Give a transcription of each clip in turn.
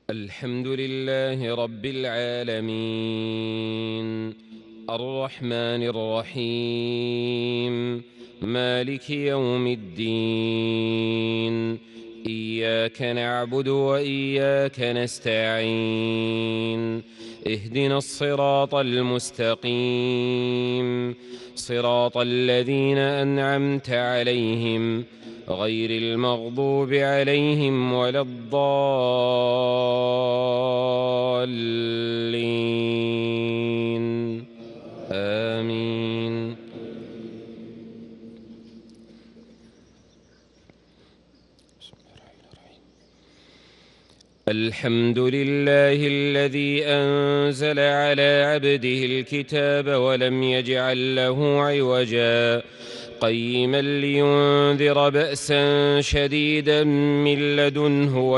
الحمد لله رب العالمين الرحمن الرحيم مالك يوم الدين إياك نعبد وإياك نستعين اهدنا الصراط المستقيم صراط الذين أنعمت عليهم غير المغضوب عليهم ولا الضالين آمين. الحمد لله الذي أنزل على عبده الكتاب ولم يجعل له عوجا قيما لينذر بأسا شديدا من لدنه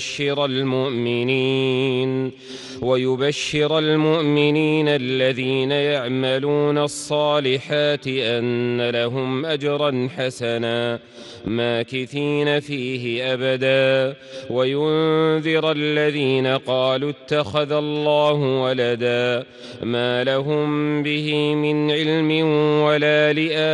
ويبشر المؤمنين الذين يعملون الصالحات أن لهم أجرا حسنا ماكثين فيه أبدا وينذر الذين قالوا اتخذ الله ولدا ما لهم به من علم ولا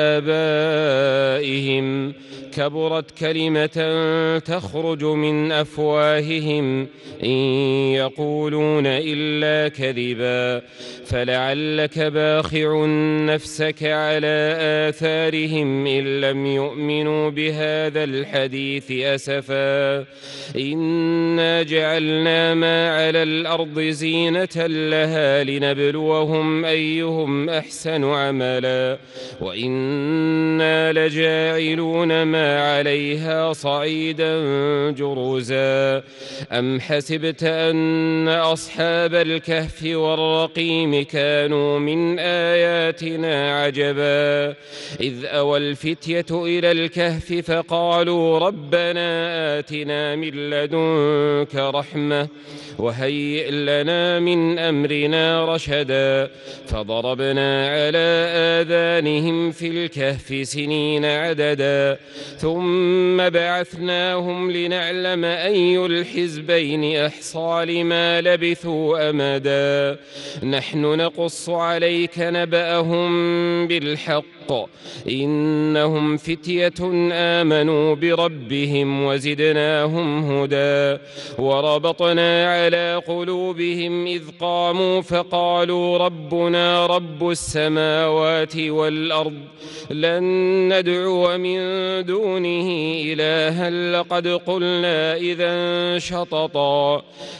لآبائهم كبرت كلمة تخرج من أفواههم إن يقولون إلا كذبا فلعلك باخع نفسك على آثارهم إن لم يؤمنوا بهذا الحديث أسفا إنا جعلنا ما على الأرض زينة لها لنبلوهم أيهم أحسن عملا وإنا لجاعلون ما عليها صعيدا جرزا أم حسبت أن أصحاب الكهف والرقيم كانوا من آياتنا عجبا إذ أوى الفتية إلى الكهف فقالوا ربنا آتنا من لدنك رحمة وهيئ لنا من أمرنا رشدا فضربنا على آذانهم في الكهف سنين عددا ثم بعثناهم لنعلم أي الحزبين أحصى لما لبثوا أمدا نحن نقص عليك نبأهم بالحق إنهم فتية آمنوا بربهم وزدناهم هدى وربطنا على قلوبهم إذ قاموا فقالوا ربنا رب السماوات والأرض لن ندعو من دونه إلها لقد قلنا إذا شططا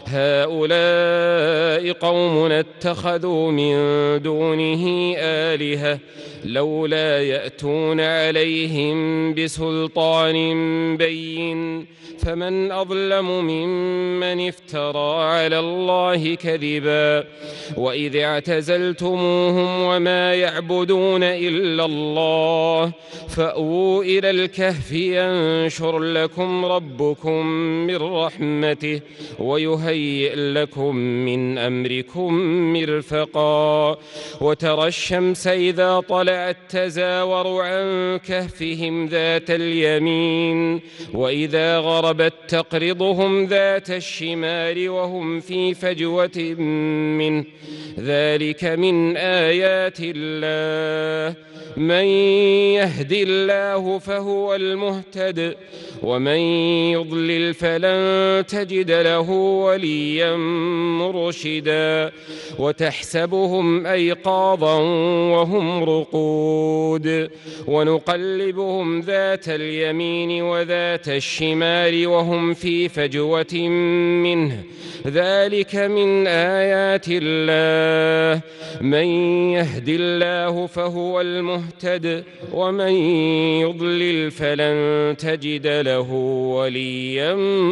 هؤلاء قومنا اتخذوا من دونه آلهة لولا يأتون عليهم بسلطان بين فمن أظلم ممن افترى على الله كذبا وإذ اعتزلتموهم وما يعبدون إلا الله فأووا إلى الكهف ينشر لكم ربكم من رحمته ويهيئ لكم من أمركم مرفقا وترى الشمس إذا طلعت تزاور عن كهفهم ذات اليمين وإذا غربت تقرضهم ذات الشمال وهم في فجوة منه ذلك من آيات الله من يهد الله فهو المهتد ومن يضلل فلن تجد له وليا مرشدا وتحسبهم أيقاظا وهم رقود ونقلبهم ذات اليمين وذات الشمال وهم في فجوة منه ذلك من آيات الله من يهد الله فهو المهتد ومن يضلل فلن تجد له وليا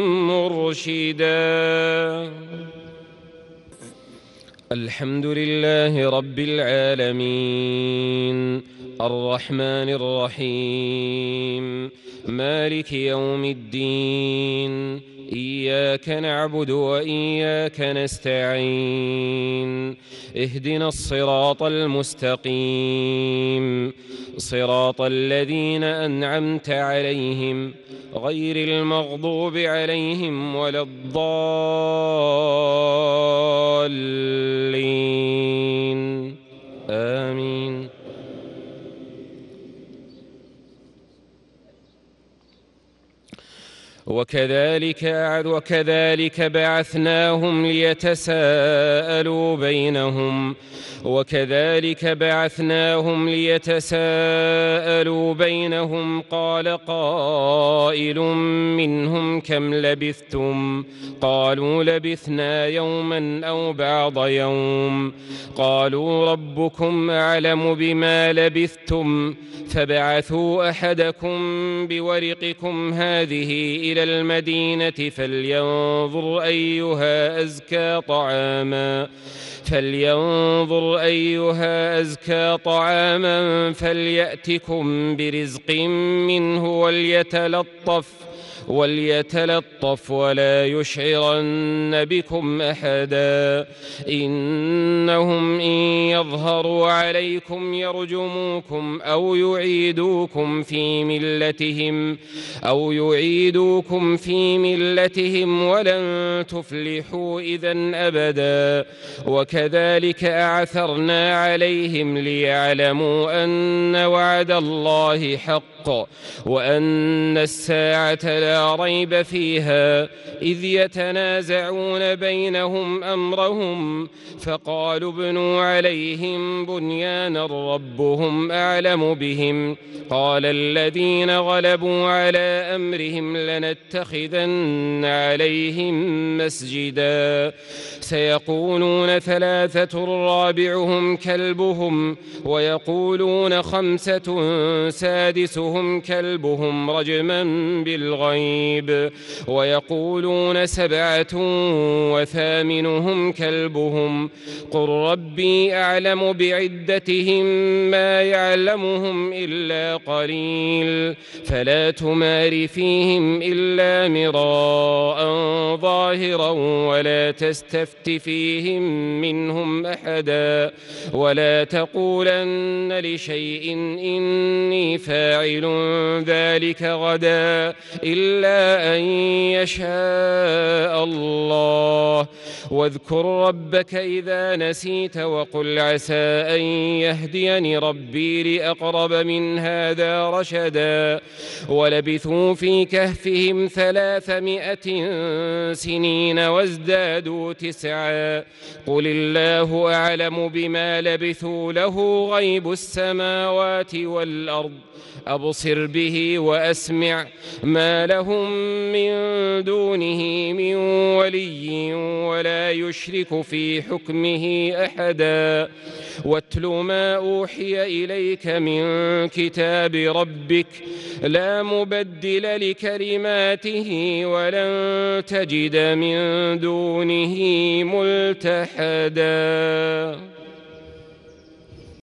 مرشدا. الحمد لله رب العالمين الرحمن الرحيم مالك يوم الدين إياك نعبد وإياك نستعين اهدنا الصراط المستقيم صراط الذين أنعمت عليهم غير المغضوب عليهم ولا الضالين آمين. وكذلك بعثناهم ليتساءلوا بينهم قال قائل منهم كم لبثتم قالوا لبثنا يوما أو بعض يوم قالوا ربكم أعلم بما لبثتم فابعثوا أحدكم بورقكم هذه إلى المدينة فلينظر أيها أزكى طعاما فليأتكم برزق منه وليتلطف ولا يشعرن بكم أحدا إنهم إن يظهروا عليكم يرجموكم أو يعيدوكم في ملتهم ولن تفلحوا إذن أبدا. وكذلك أعثرنا عليهم ليعلموا أن وعد الله حق وأن الساعة لا ريب فيها إذ يتنازعون بينهم أمرهم فقالوا ابنوا عليهم بنيانا ربهم أعلم بهم قال الذين غلبوا على أمرهم لنتخذن عليهم مسجدا سيقولون 3 رابعهم كلبهم ويقولون 5 سادسهم كلبهم رجما بالغيب ويقولون 7 وثامنهم كلبهم قل ربي أعلم بعدتهم ما يعلمهم إلا قليل فلا تمار فيهم إلا مراء ظاهرا ولا تستفت فيهم منهم أحدا ولا تقولن لشيء إني فاعل ذلك غدا إلا أن يشاء الله واذكر ربك إذا نسيت وقل عسى أن يهديني ربي لأقرب من هذا رشدا ولبثوا في كهفهم 300 سنين وازدادوا 9 قل الله أعلم بما لبثوا له غيب السماوات والأرض أبصر به وأسمع ما لهم من دونه من ولي ولا يشرك في حكمه أحدا واتل ما أوحي إليك من كتاب ربك لا مبدل لكلماته ولن تجد من دونه ملتحدا.